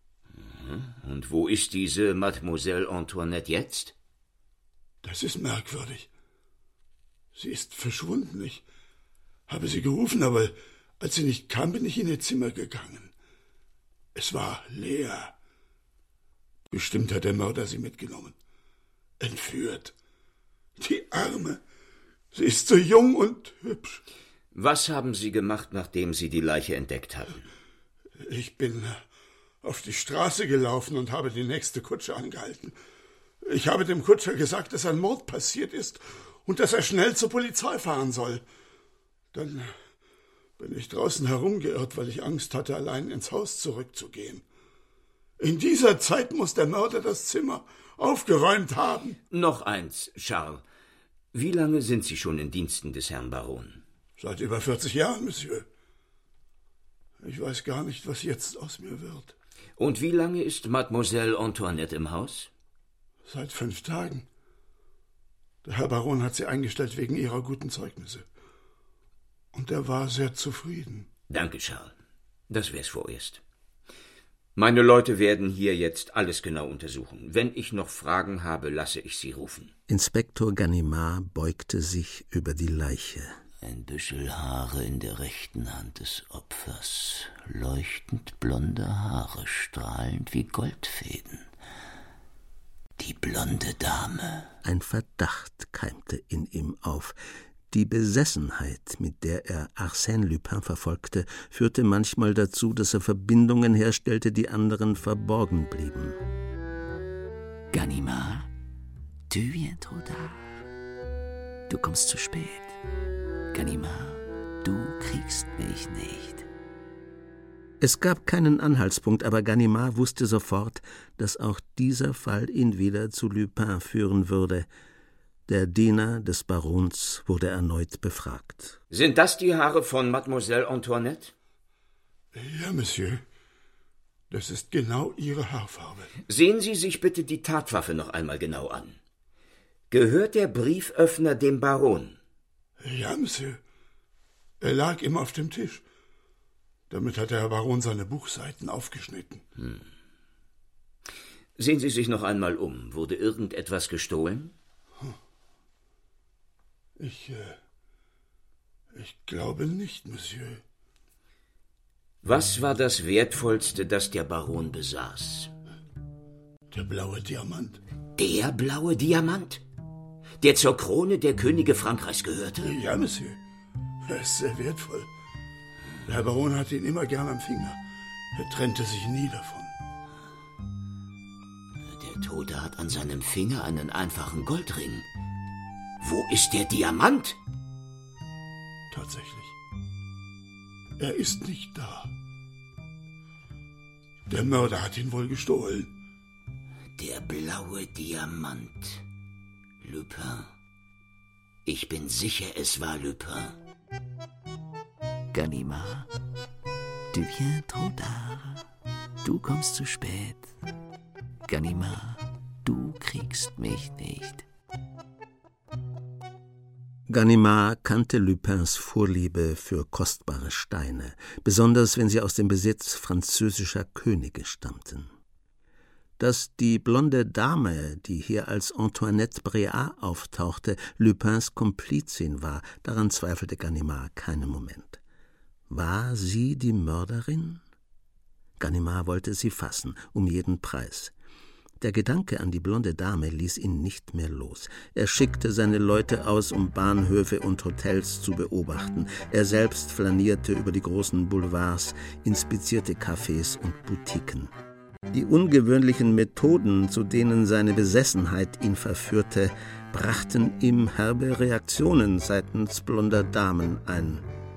Und wo ist diese Mademoiselle Antoinette jetzt? Das ist merkwürdig. Sie ist verschwunden. Ich habe sie gerufen, aber als sie nicht kam, bin ich in ihr Zimmer gegangen. Es war leer. Bestimmt hat der Mörder sie mitgenommen. Entführt. Die Arme. Sie ist so jung und hübsch. Was haben Sie gemacht, nachdem Sie die Leiche entdeckt hatten? Ich bin auf die Straße gelaufen und habe die nächste Kutsche angehalten. Ich habe dem Kutscher gesagt, dass ein Mord passiert ist und dass er schnell zur Polizei fahren soll. Dann bin ich draußen herumgeirrt, weil ich Angst hatte, allein ins Haus zurückzugehen. In dieser Zeit muss der Mörder das Zimmer aufgeräumt haben. Noch eins, Charles. Wie lange sind Sie schon in Diensten des Herrn Baron? Seit über 40 Jahren, Monsieur. Ich weiß gar nicht, was jetzt aus mir wird. Und wie lange ist Mademoiselle Antoinette im Haus? Seit 5 Tagen. Der Herr Baron hat sie eingestellt wegen ihrer guten Zeugnisse. Und er war sehr zufrieden. Danke, Charles. Das wär's vorerst. Meine Leute werden hier jetzt alles genau untersuchen. Wenn ich noch Fragen habe, lasse ich Sie rufen. Inspektor Ganimard beugte sich über die Leiche. Ein Büschel Haare in der rechten Hand des Opfers, leuchtend blonde Haare, strahlend wie Goldfäden. Die blonde Dame. Ein Verdacht keimte in ihm auf. Die Besessenheit, mit der er Arsène Lupin verfolgte, führte manchmal dazu, dass er Verbindungen herstellte, die anderen verborgen blieben. Ganimard, tu viens trop tard. Du kommst zu spät. Ganimard, du kriegst mich nicht. Es gab keinen Anhaltspunkt, aber Ganimard wusste sofort, dass auch dieser Fall ihn wieder zu Lupin führen würde. Der Diener des Barons wurde erneut befragt. Sind das die Haare von Mademoiselle Antoinette? Ja, Monsieur. Das ist genau Ihre Haarfarbe. Sehen Sie sich bitte die Tatwaffe noch einmal genau an. Gehört der Brieföffner dem Baron? Ja, Monsieur. Er lag immer auf dem Tisch. Damit hat der Herr Baron seine Buchseiten aufgeschnitten. Sehen Sie sich noch einmal um. Wurde irgendetwas gestohlen? Ich glaube nicht, Monsieur. Was war das Wertvollste, das der Baron besaß? Der blaue Diamant. Der blaue Diamant? Der zur Krone der Könige Frankreichs gehörte? Ja, Monsieur. Er ist sehr wertvoll. Der Herr Baron hatte ihn immer gern am Finger. Er trennte sich nie davon. Der Tote hat an seinem Finger einen einfachen Goldring. Wo ist der Diamant? Tatsächlich. Er ist nicht da. Der Mörder hat ihn wohl gestohlen. Der blaue Diamant. Lupin. Ich bin sicher, es war Lupin. Ganimard, tu viens trop tard. Du kommst zu spät. Ganimard, du kriegst mich nicht. Ganimard kannte Lupins Vorliebe für kostbare Steine, besonders wenn sie aus dem Besitz französischer Könige stammten. Dass die blonde Dame, die hier als Antoinette Bréhat auftauchte, Lupins Komplizin war, daran zweifelte Ganimard keinen Moment. War sie die Mörderin? Ganimard wollte sie fassen, um jeden Preis. Der Gedanke an die blonde Dame ließ ihn nicht mehr los. Er schickte seine Leute aus, um Bahnhöfe und Hotels zu beobachten. Er selbst flanierte über die großen Boulevards, inspizierte Cafés und Boutiquen. Die ungewöhnlichen Methoden, zu denen seine Besessenheit ihn verführte, brachten ihm herbe Reaktionen seitens blonder Damen ein.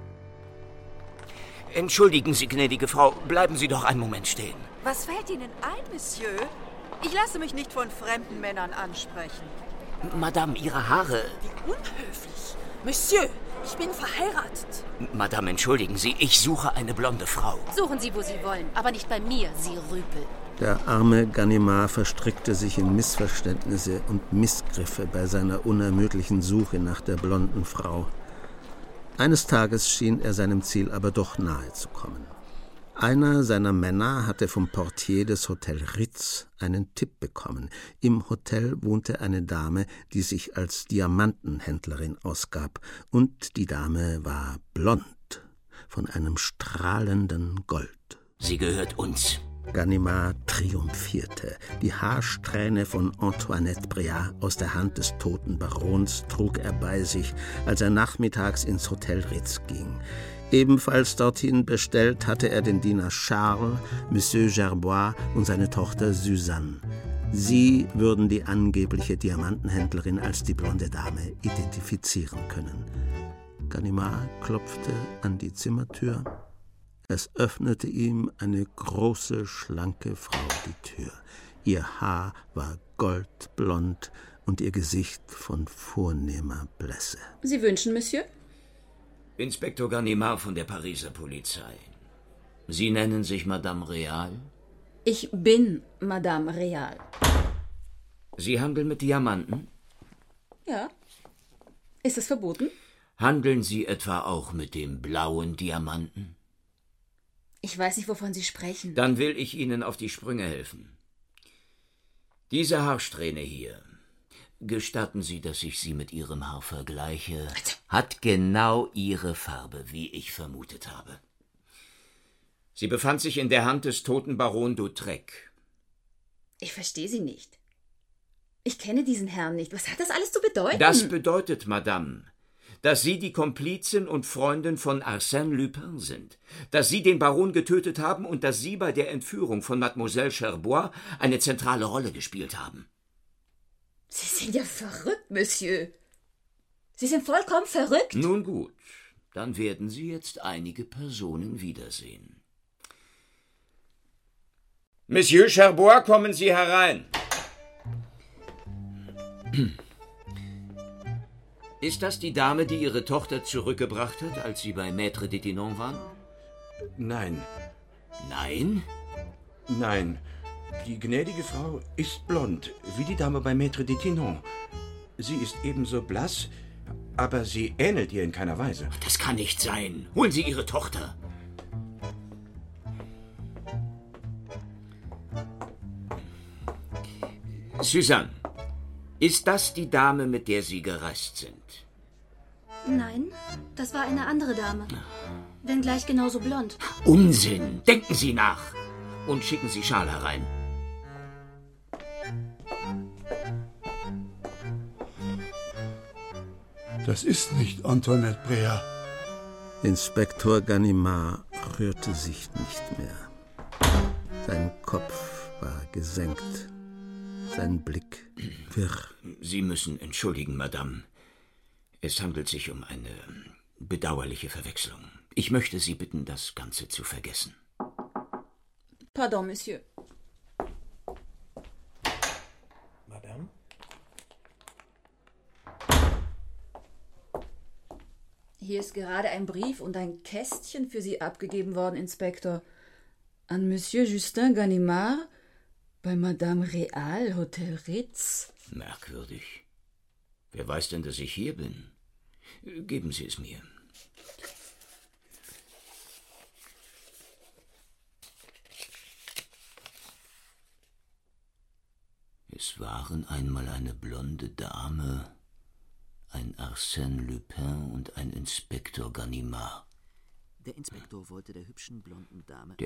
Entschuldigen Sie, gnädige Frau, bleiben Sie doch einen Moment stehen. Was fällt Ihnen ein, Monsieur? Ich lasse mich nicht von fremden Männern ansprechen. Madame, Ihre Haare... Wie unhöflich. Monsieur, ich bin verheiratet. Madame, entschuldigen Sie, ich suche eine blonde Frau. Suchen Sie, wo Sie wollen, aber nicht bei mir, Sie Rüpel. Der arme Ganimard verstrickte sich in Missverständnisse und Missgriffe bei seiner unermüdlichen Suche nach der blonden Frau. Eines Tages schien er seinem Ziel aber doch nahe zu kommen. Einer seiner Männer hatte vom Portier des Hotel Ritz einen Tipp bekommen. Im Hotel wohnte eine Dame, die sich als Diamantenhändlerin ausgab. Und die Dame war blond, von einem strahlenden Gold. Sie gehört uns. Ganimard triumphierte. Die Haarsträhne von Antoinette Bréhat aus der Hand des toten Barons trug er bei sich, als er nachmittags ins Hotel Ritz ging. Ebenfalls dorthin bestellt hatte er den Diener Charles, Monsieur Gerbois und seine Tochter Suzanne. Sie würden die angebliche Diamantenhändlerin als die blonde Dame identifizieren können. Ganimard klopfte an die Zimmertür. Es öffnete ihm eine große, schlanke Frau die Tür. Ihr Haar war goldblond und ihr Gesicht von vornehmer Blässe. Sie wünschen, Monsieur? Inspektor Ganimard von der Pariser Polizei. Sie nennen sich Madame Real? Ich bin Madame Real. Sie handeln mit Diamanten? Ja. Ist es verboten? Handeln Sie etwa auch mit dem blauen Diamanten? Ich weiß nicht, wovon Sie sprechen. Dann will ich Ihnen auf die Sprünge helfen. Diese Haarsträhne hier, gestatten Sie, dass ich sie mit Ihrem Haar vergleiche, hat genau Ihre Farbe, wie ich vermutet habe. Sie befand sich in der Hand des toten Baron d'Hautrec. Ich verstehe Sie nicht. Ich kenne diesen Herrn nicht. Was hat das alles zu bedeuten? Das bedeutet, Madame, dass Sie die Komplizin und Freundin von Arsène Lupin sind, dass Sie den Baron getötet haben und dass Sie bei der Entführung von Mademoiselle Gerbois eine zentrale Rolle gespielt haben. Sie sind ja verrückt, Monsieur. Sie sind vollkommen verrückt. Nun gut, dann werden Sie jetzt einige Personen wiedersehen. Monsieur Gerbois, kommen Sie herein. Ist das die Dame, die Ihre Tochter zurückgebracht hat, als Sie bei Maître Detinon waren? Nein. Nein? Nein. Die gnädige Frau ist blond, wie die Dame bei Maître Detinon. Sie ist ebenso blass, aber sie ähnelt ihr in keiner Weise. Das kann nicht sein. Holen Sie Ihre Tochter. Suzanne, ist das die Dame, mit der Sie gereist sind? Nein, das war eine andere Dame. Wenngleich genauso blond. Unsinn! Denken Sie nach! Und schicken Sie Charles herein. Das ist nicht Antoinette Bréhat. Inspektor Ganimard rührte sich nicht mehr. Sein Kopf war gesenkt, sein Blick wirr. Sie müssen entschuldigen, Madame. Es handelt sich um eine bedauerliche Verwechslung. Ich möchte Sie bitten, das Ganze zu vergessen. Pardon, Monsieur. Madame? Hier ist gerade ein Brief und ein Kästchen für Sie abgegeben worden, Inspektor. An Monsieur Justin Ganimard bei Madame Real, Hotel Ritz. Merkwürdig. Wer weiß denn, dass ich hier bin? Geben Sie es mir. Es waren einmal eine blonde Dame, ein Arsène Lupin und ein Inspektor Ganimard. Der Inspektor wollte der hübschen blonden Dame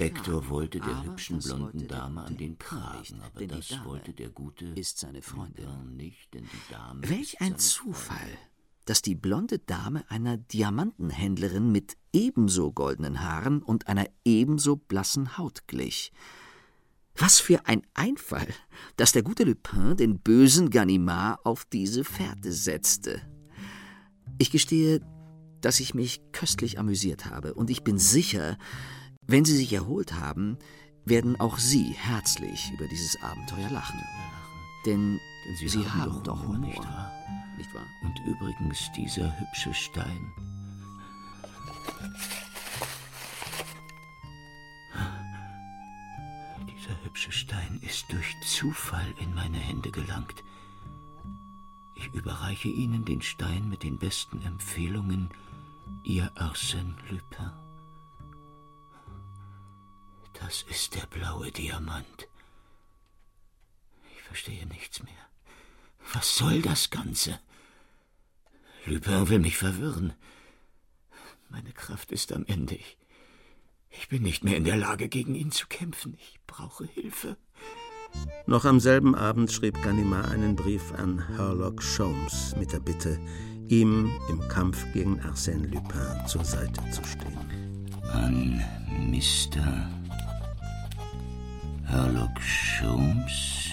an den Kragen, aber das wollte der gute ist seine Freundin nicht, denn die Dame Welch ein Zufall, dass die blonde Dame einer Diamantenhändlerin mit ebenso goldenen Haaren und einer ebenso blassen Haut glich. Was für ein Einfall, dass der gute Lupin den bösen Ganimard auf diese Fährte setzte. Ich gestehe, dass ich mich köstlich amüsiert habe, und ich bin sicher, wenn Sie sich erholt haben, werden auch Sie herzlich über dieses Abenteuer lachen. Denn Sie haben doch Humor, nicht wahr? Und übrigens dieser hübsche Stein. Dieser hübsche Stein ist durch Zufall in meine Hände gelangt. Ich überreiche Ihnen den Stein mit den besten Empfehlungen, Ihr Arsène Lupin. Das ist der blaue Diamant. Ich verstehe nichts mehr. Was soll das Ganze? Lupin will mich verwirren. Meine Kraft ist am Ende. Ich bin nicht mehr in der Lage, gegen ihn zu kämpfen. Ich brauche Hilfe. Noch am selben Abend schrieb Ganimard einen Brief an Herlock Sholmes mit der Bitte, ihm im Kampf gegen Arsène Lupin zur Seite zu stehen. An Mr. Herlock Sholmes,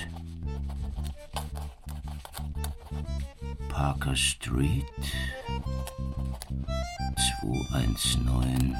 Parker Street, 219,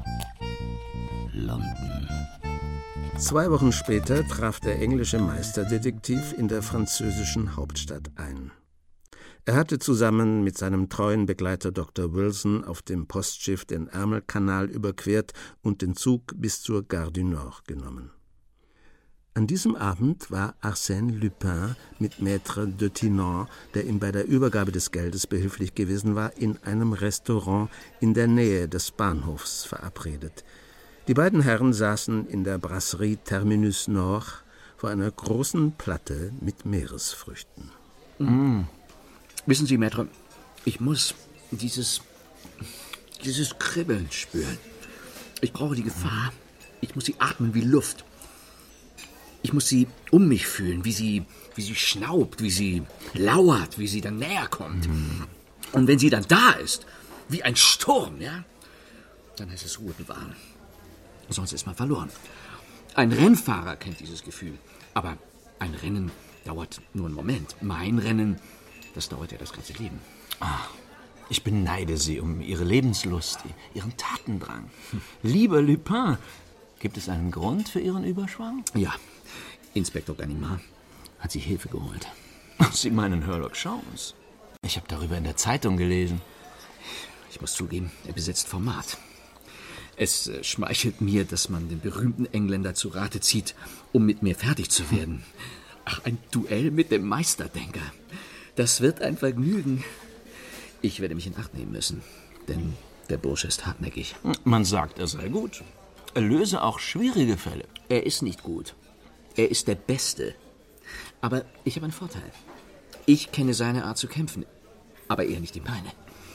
London. 2 Wochen später traf der englische Meisterdetektiv in der französischen Hauptstadt ein. Er hatte zusammen mit seinem treuen Begleiter Dr. Wilson auf dem Postschiff den Ärmelkanal überquert und den Zug bis zur Gare du Nord genommen. An diesem Abend war Arsène Lupin mit Maître de Thinon, der ihm bei der Übergabe des Geldes behilflich gewesen war, in einem Restaurant in der Nähe des Bahnhofs verabredet. Die beiden Herren saßen in der Brasserie Terminus Nord vor einer großen Platte mit Meeresfrüchten. Wissen Sie, Maître, ich muss dieses Kribbeln spüren. Ich brauche die Gefahr. Ich muss sie atmen wie Luft. Ich muss sie um mich fühlen, wie sie schnaubt, wie sie lauert, wie sie dann näher kommt. Und wenn sie dann da ist, wie ein Sturm, ja, dann heißt es Ruhe bewahren. Sonst ist man verloren. Ein Rennfahrer kennt dieses Gefühl. Aber ein Rennen dauert nur einen Moment. Mein Rennen, das dauert ja das ganze Leben. Ich beneide Sie um Ihre Lebenslust, Ihren Tatendrang. Lieber Lupin, gibt es einen Grund für Ihren Überschwang? Ja, Inspektor Ganimard hat sich Hilfe geholt. Sie meinen Herlock Sholmes? Ich habe darüber in der Zeitung gelesen. Ich muss zugeben, er besitzt Format. Es schmeichelt mir, dass man den berühmten Engländer zu Rate zieht, um mit mir fertig zu werden. Ach, ein Duell mit dem Meisterdenker. Das wird ein Vergnügen. Ich werde mich in Acht nehmen müssen, denn der Bursche ist hartnäckig. Man sagt, er sei gut. Er löse auch schwierige Fälle. Er ist nicht gut. Er ist der Beste. Aber ich habe einen Vorteil. Ich kenne seine Art zu kämpfen, aber er nicht die meine.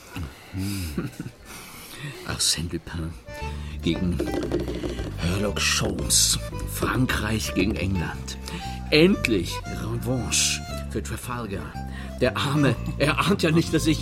Arsène Lupin gegen Herlock Sholmes. Frankreich gegen England. Endlich Revanche für Trafalgar. Der Arme, er ahnt ja nicht, dass ich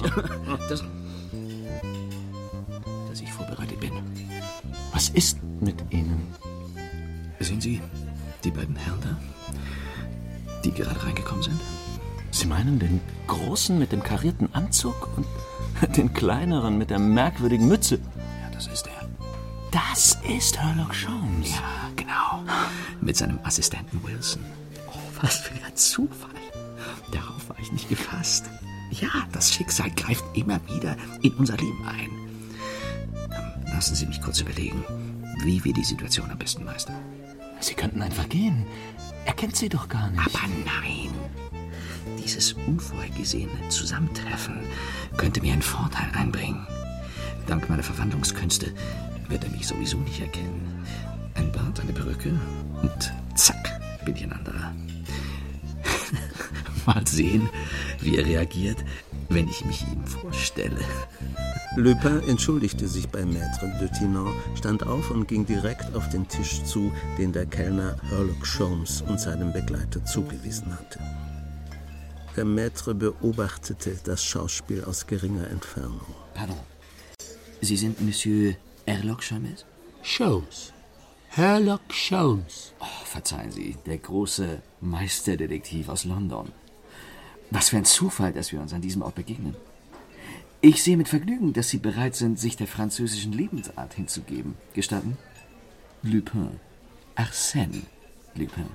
vorbereitet bin. Was ist mit Ihnen? Sehen Sie die beiden Herren da, die gerade reingekommen sind? Sie meinen den Großen mit dem karierten Anzug und den Kleineren mit der merkwürdigen Mütze? Ja, das ist er. Das ist Herlock Sholmes. Ja, genau. Mit seinem Assistenten Wilson. Oh, was für ein Zufall. Darauf war ich nicht gefasst. Ja, das Schicksal greift immer wieder in unser Leben ein. Lassen Sie mich kurz überlegen, wie wir die Situation am besten meistern. Sie könnten einfach gehen. Er kennt Sie doch gar nicht. Aber nein. Dieses unvorhergesehene Zusammentreffen könnte mir einen Vorteil einbringen. Dank meiner Verwandlungskünste wird er mich sowieso nicht erkennen. Ein Bart, eine Perücke und zack, bin ich ein anderer. Mal sehen, wie er reagiert, wenn ich mich ihm vorstelle. Lupin entschuldigte sich bei Maître de Thinan, stand auf und ging direkt auf den Tisch zu, den der Kellner Herlock Sholmes und seinem Begleiter zugewiesen hatte. Der Maître beobachtete das Schauspiel aus geringer Entfernung. Pardon. Sie sind Monsieur Herlock Sholmes? Sholmes. Herlock Sholmes. Oh, verzeihen Sie, der große Meisterdetektiv aus London. Was für ein Zufall, dass wir uns an diesem Ort begegnen. Ich sehe mit Vergnügen, dass Sie bereit sind, sich der französischen Lebensart hinzugeben. Gestatten? Lupin. Arsène Lupin.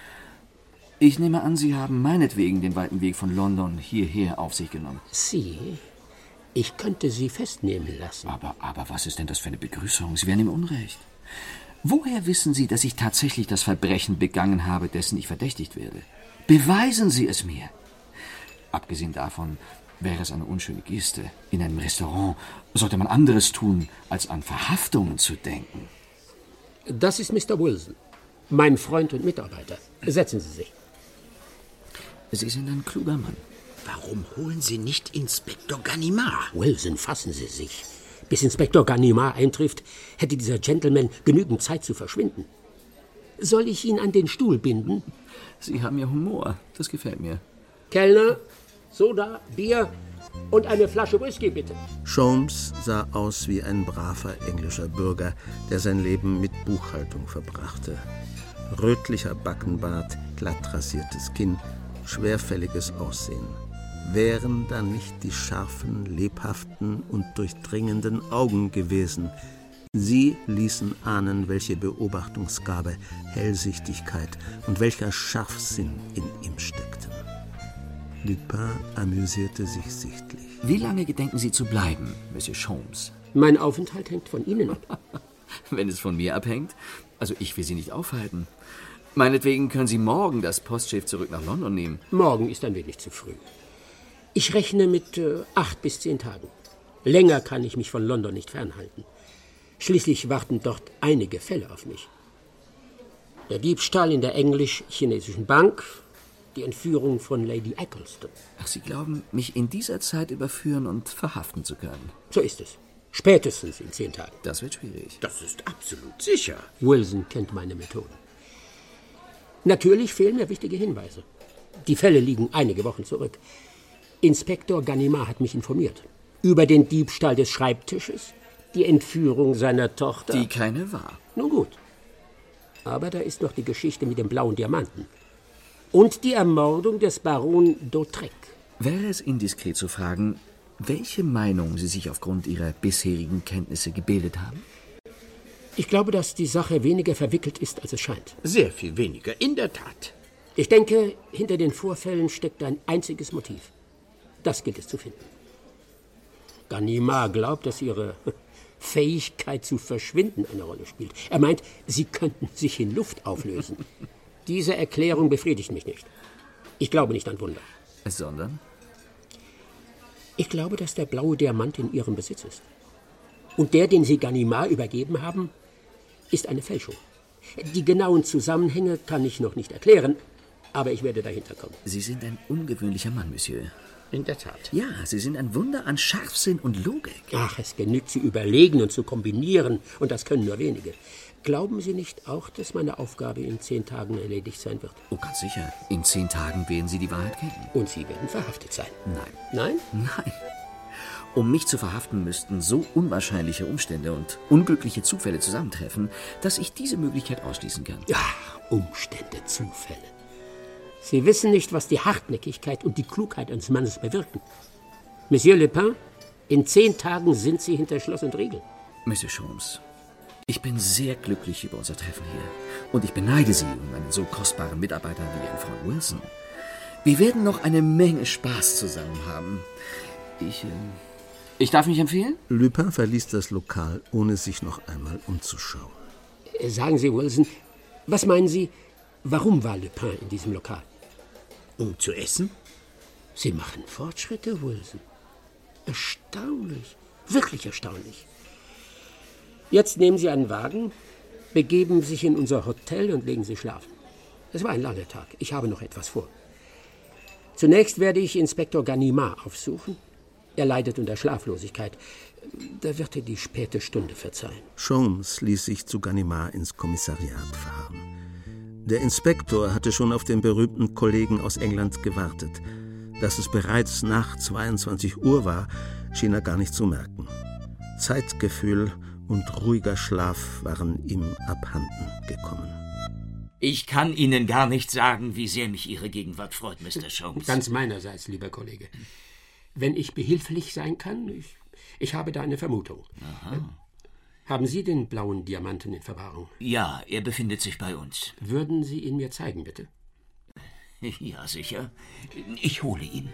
Ich nehme an, Sie haben meinetwegen den weiten Weg von London hierher auf sich genommen. Sie? Ich könnte Sie festnehmen lassen. Aber was ist denn das für eine Begrüßung? Sie wären im Unrecht. Woher wissen Sie, dass ich tatsächlich das Verbrechen begangen habe, dessen ich verdächtigt werde? Beweisen Sie es mir. Abgesehen davon wäre es eine unschöne Geste. In einem Restaurant sollte man anderes tun, als an Verhaftungen zu denken. Das ist Mr. Wilson, mein Freund und Mitarbeiter. Setzen Sie sich. Sie sind ein kluger Mann. Warum holen Sie nicht Inspektor Ganimard? Wilson, fassen Sie sich. Bis Inspektor Ganimard eintrifft, hätte dieser Gentleman genügend Zeit zu verschwinden. Soll ich ihn an den Stuhl binden? Sie haben ja Humor. Das gefällt mir. Kellner, Soda, Bier und eine Flasche Whisky, bitte. Sholmes sah aus wie ein braver englischer Bürger, der sein Leben mit Buchhaltung verbrachte. Rötlicher Backenbart, glatt rasiertes Kinn, schwerfälliges Aussehen. Wären da nicht die scharfen, lebhaften und durchdringenden Augen gewesen? Sie ließen ahnen, welche Beobachtungsgabe, Hellsichtigkeit und welcher Scharfsinn in ihm steckten. Lupin amüsierte sich sichtlich. Wie lange gedenken Sie zu bleiben, Monsieur Sholmes? Mein Aufenthalt hängt von Ihnen ab. Wenn es von mir abhängt? Also ich will Sie nicht aufhalten. Meinetwegen können Sie morgen das Postschiff zurück nach London nehmen. Morgen ist ein wenig zu früh. Ich rechne mit 8 bis 10 Tagen. Länger kann ich mich von London nicht fernhalten. Schließlich warten dort einige Fälle auf mich. Der Diebstahl in der englisch-chinesischen Bank, die Entführung von Lady Eccleston. Ach, Sie glauben, mich in dieser Zeit überführen und verhaften zu können? So ist es. Spätestens in 10 Tagen. Das wird schwierig. Das ist absolut sicher. Wilson kennt meine Methoden. Natürlich fehlen mir wichtige Hinweise. Die Fälle liegen einige Wochen zurück. Inspektor Ganimard hat mich informiert. Über den Diebstahl des Schreibtisches, die Entführung seiner Tochter. Die keine war. Nun gut. Aber da ist noch die Geschichte mit dem blauen Diamanten. Und die Ermordung des Baron d'Hautrec. Wäre es indiskret zu fragen, welche Meinung Sie sich aufgrund Ihrer bisherigen Kenntnisse gebildet haben? Ich glaube, dass die Sache weniger verwickelt ist, als es scheint. Sehr viel weniger, in der Tat. Ich denke, hinter den Vorfällen steckt ein einziges Motiv. Das gilt es zu finden. Ganimard glaubt, dass Ihre Fähigkeit zu verschwinden eine Rolle spielt. Er meint, Sie könnten sich in Luft auflösen. Diese Erklärung befriedigt mich nicht. Ich glaube nicht an Wunder. Sondern? Ich glaube, dass der blaue Diamant in Ihrem Besitz ist. Und der, den Sie Ganimard übergeben haben, ist eine Fälschung. Die genauen Zusammenhänge kann ich noch nicht erklären, aber ich werde dahinter kommen. Sie sind ein ungewöhnlicher Mann, Monsieur. In der Tat. Ja, Sie sind ein Wunder an Scharfsinn und Logik. Ach, es genügt zu überlegen und zu kombinieren, und das können nur wenige. Glauben Sie nicht auch, dass meine Aufgabe in 10 Tagen erledigt sein wird? Oh, ganz sicher. In 10 Tagen werden Sie die Wahrheit kennen. Und Sie werden verhaftet sein? Nein. Nein? Nein. Um mich zu verhaften, müssten so unwahrscheinliche Umstände und unglückliche Zufälle zusammentreffen, dass ich diese Möglichkeit ausschließen kann. Ja, Umstände, Zufälle. Sie wissen nicht, was die Hartnäckigkeit und die Klugheit eines Mannes bewirken. Monsieur Lupin, in 10 Tagen sind Sie hinter Schloss und Riegel. Monsieur Sholmes, ich bin sehr glücklich über unser Treffen hier. Und ich beneide Sie um einen so kostbaren Mitarbeiter wie Ihren Freund Wilson. Wir werden noch eine Menge Spaß zusammen haben. Ich darf mich empfehlen? Lupin verließ das Lokal, ohne sich noch einmal umzuschauen. Sagen Sie, Wilson, was meinen Sie, warum war Lupin in diesem Lokal? Um zu essen? Sie machen Fortschritte, Wilson. Erstaunlich, wirklich erstaunlich. Jetzt nehmen Sie einen Wagen, begeben sich in unser Hotel und legen Sie schlafen. Es war ein langer Tag. Ich habe noch etwas vor. Zunächst werde ich Inspektor Ganimard aufsuchen. Er leidet unter Schlaflosigkeit. Da wird er die späte Stunde verzeihen. Sholmes ließ sich zu Ganimard ins Kommissariat fahren. Der Inspektor hatte schon auf den berühmten Kollegen aus England gewartet. Dass es bereits nach 22 Uhr war, schien er gar nicht zu merken. Zeitgefühl und ruhiger Schlaf waren ihm abhanden gekommen. Ich kann Ihnen gar nicht sagen, wie sehr mich Ihre Gegenwart freut, Mr. Sholmes. Ganz meinerseits, lieber Kollege. Wenn ich behilflich sein kann, ich habe da eine Vermutung. Aha. Haben Sie den blauen Diamanten in Verwahrung? Ja, er befindet sich bei uns. Würden Sie ihn mir zeigen, bitte? Ja, sicher. Ich hole ihn.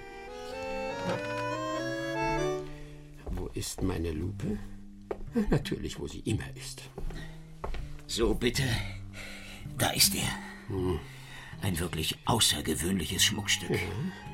Wo ist meine Lupe? Natürlich, wo sie immer ist. So, bitte. Da ist er. Ein wirklich außergewöhnliches Schmuckstück. Ja.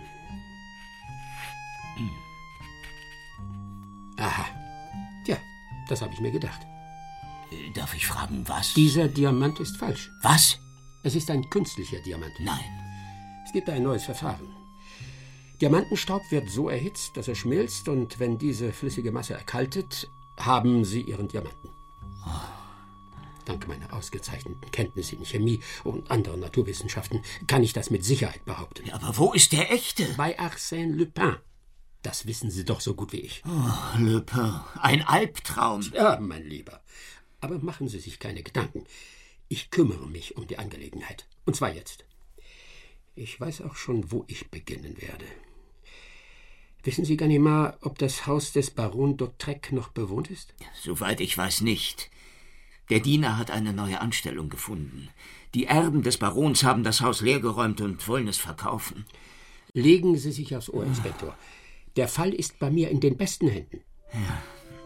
Aha. Tja, das habe ich mir gedacht. Darf ich fragen, was? Dieser Diamant ist falsch. Was? Es ist ein künstlicher Diamant. Nein. Es gibt ein neues Verfahren. Diamantenstaub wird so erhitzt, dass er schmilzt, und wenn diese flüssige Masse erkaltet, haben Sie Ihren Diamanten. Dank meiner ausgezeichneten Kenntnisse in Chemie und anderen Naturwissenschaften kann ich das mit Sicherheit behaupten. Ja, aber wo ist der echte? Bei Arsène Lupin. Das wissen Sie doch so gut wie ich. Oh, Lupin, ein Albtraum. Ja, mein Lieber. Aber machen Sie sich keine Gedanken. Ich kümmere mich um die Angelegenheit. Und zwar jetzt. Ich weiß auch schon, wo ich beginnen werde. Wissen Sie, Ganimard, ob das Haus des Baron d'Hautrec noch bewohnt ist? Soweit ich weiß, nicht. Der Diener hat eine neue Anstellung gefunden. Die Erben des Barons haben das Haus leergeräumt und wollen es verkaufen. Legen Sie sich aufs Ohr, Inspektor. Der Fall ist bei mir in den besten Händen. Ja.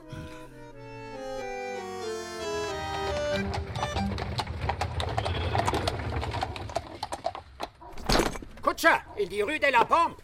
Kutscher, in die Rue de la Pompe!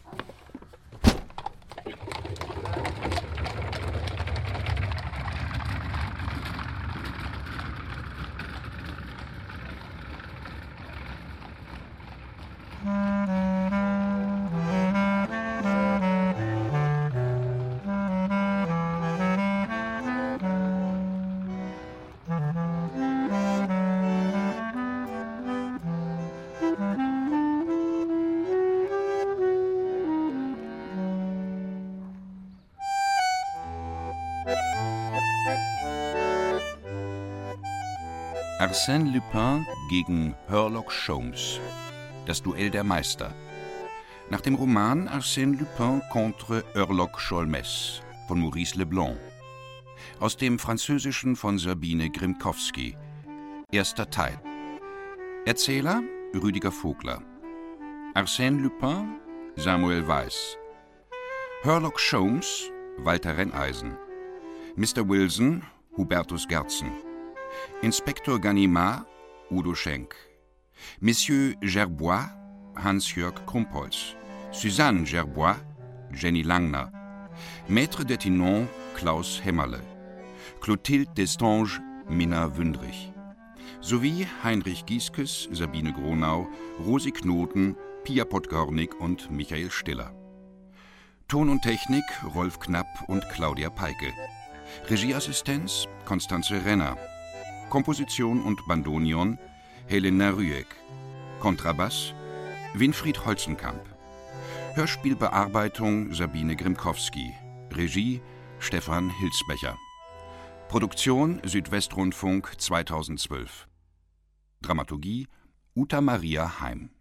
Arsène Lupin gegen Herlock Sholmes. Das Duell der Meister. Nach dem Roman Arsène Lupin contre Herlock Sholmes von Maurice Leblanc. Aus dem Französischen von Sabine Grimkowski. Erster Teil. Erzähler Rüdiger Vogler. Arsène Lupin Samuel Weiss. Herlock Sholmes Walter Renneisen. Mr. Wilson Hubertus Gertzen. Inspektor Ganimard Udo Schenk. Monsieur Gerbois Hans-Jörg Krumpholz. Suzanne Gerbois Jenny Langner. Maître de Tinon Klaus Hämmerle. Clotilde Destange Minna Wündrich. Sowie Heinrich Gieskes, Sabine Gronau, Rosi Knoten, Pia Podgornik und Michael Stiller. Ton und Technik Rolf Knapp und Claudia Peike. Regieassistenz Konstanze Renner. Komposition und Bandonion Helena Rüegg. Kontrabass Winfried Holzenkamp. Hörspielbearbeitung Sabine Grimkowski. Regie Stefan Hilsbecher. Produktion Südwestrundfunk 2012. Dramaturgie Uta Maria Heim.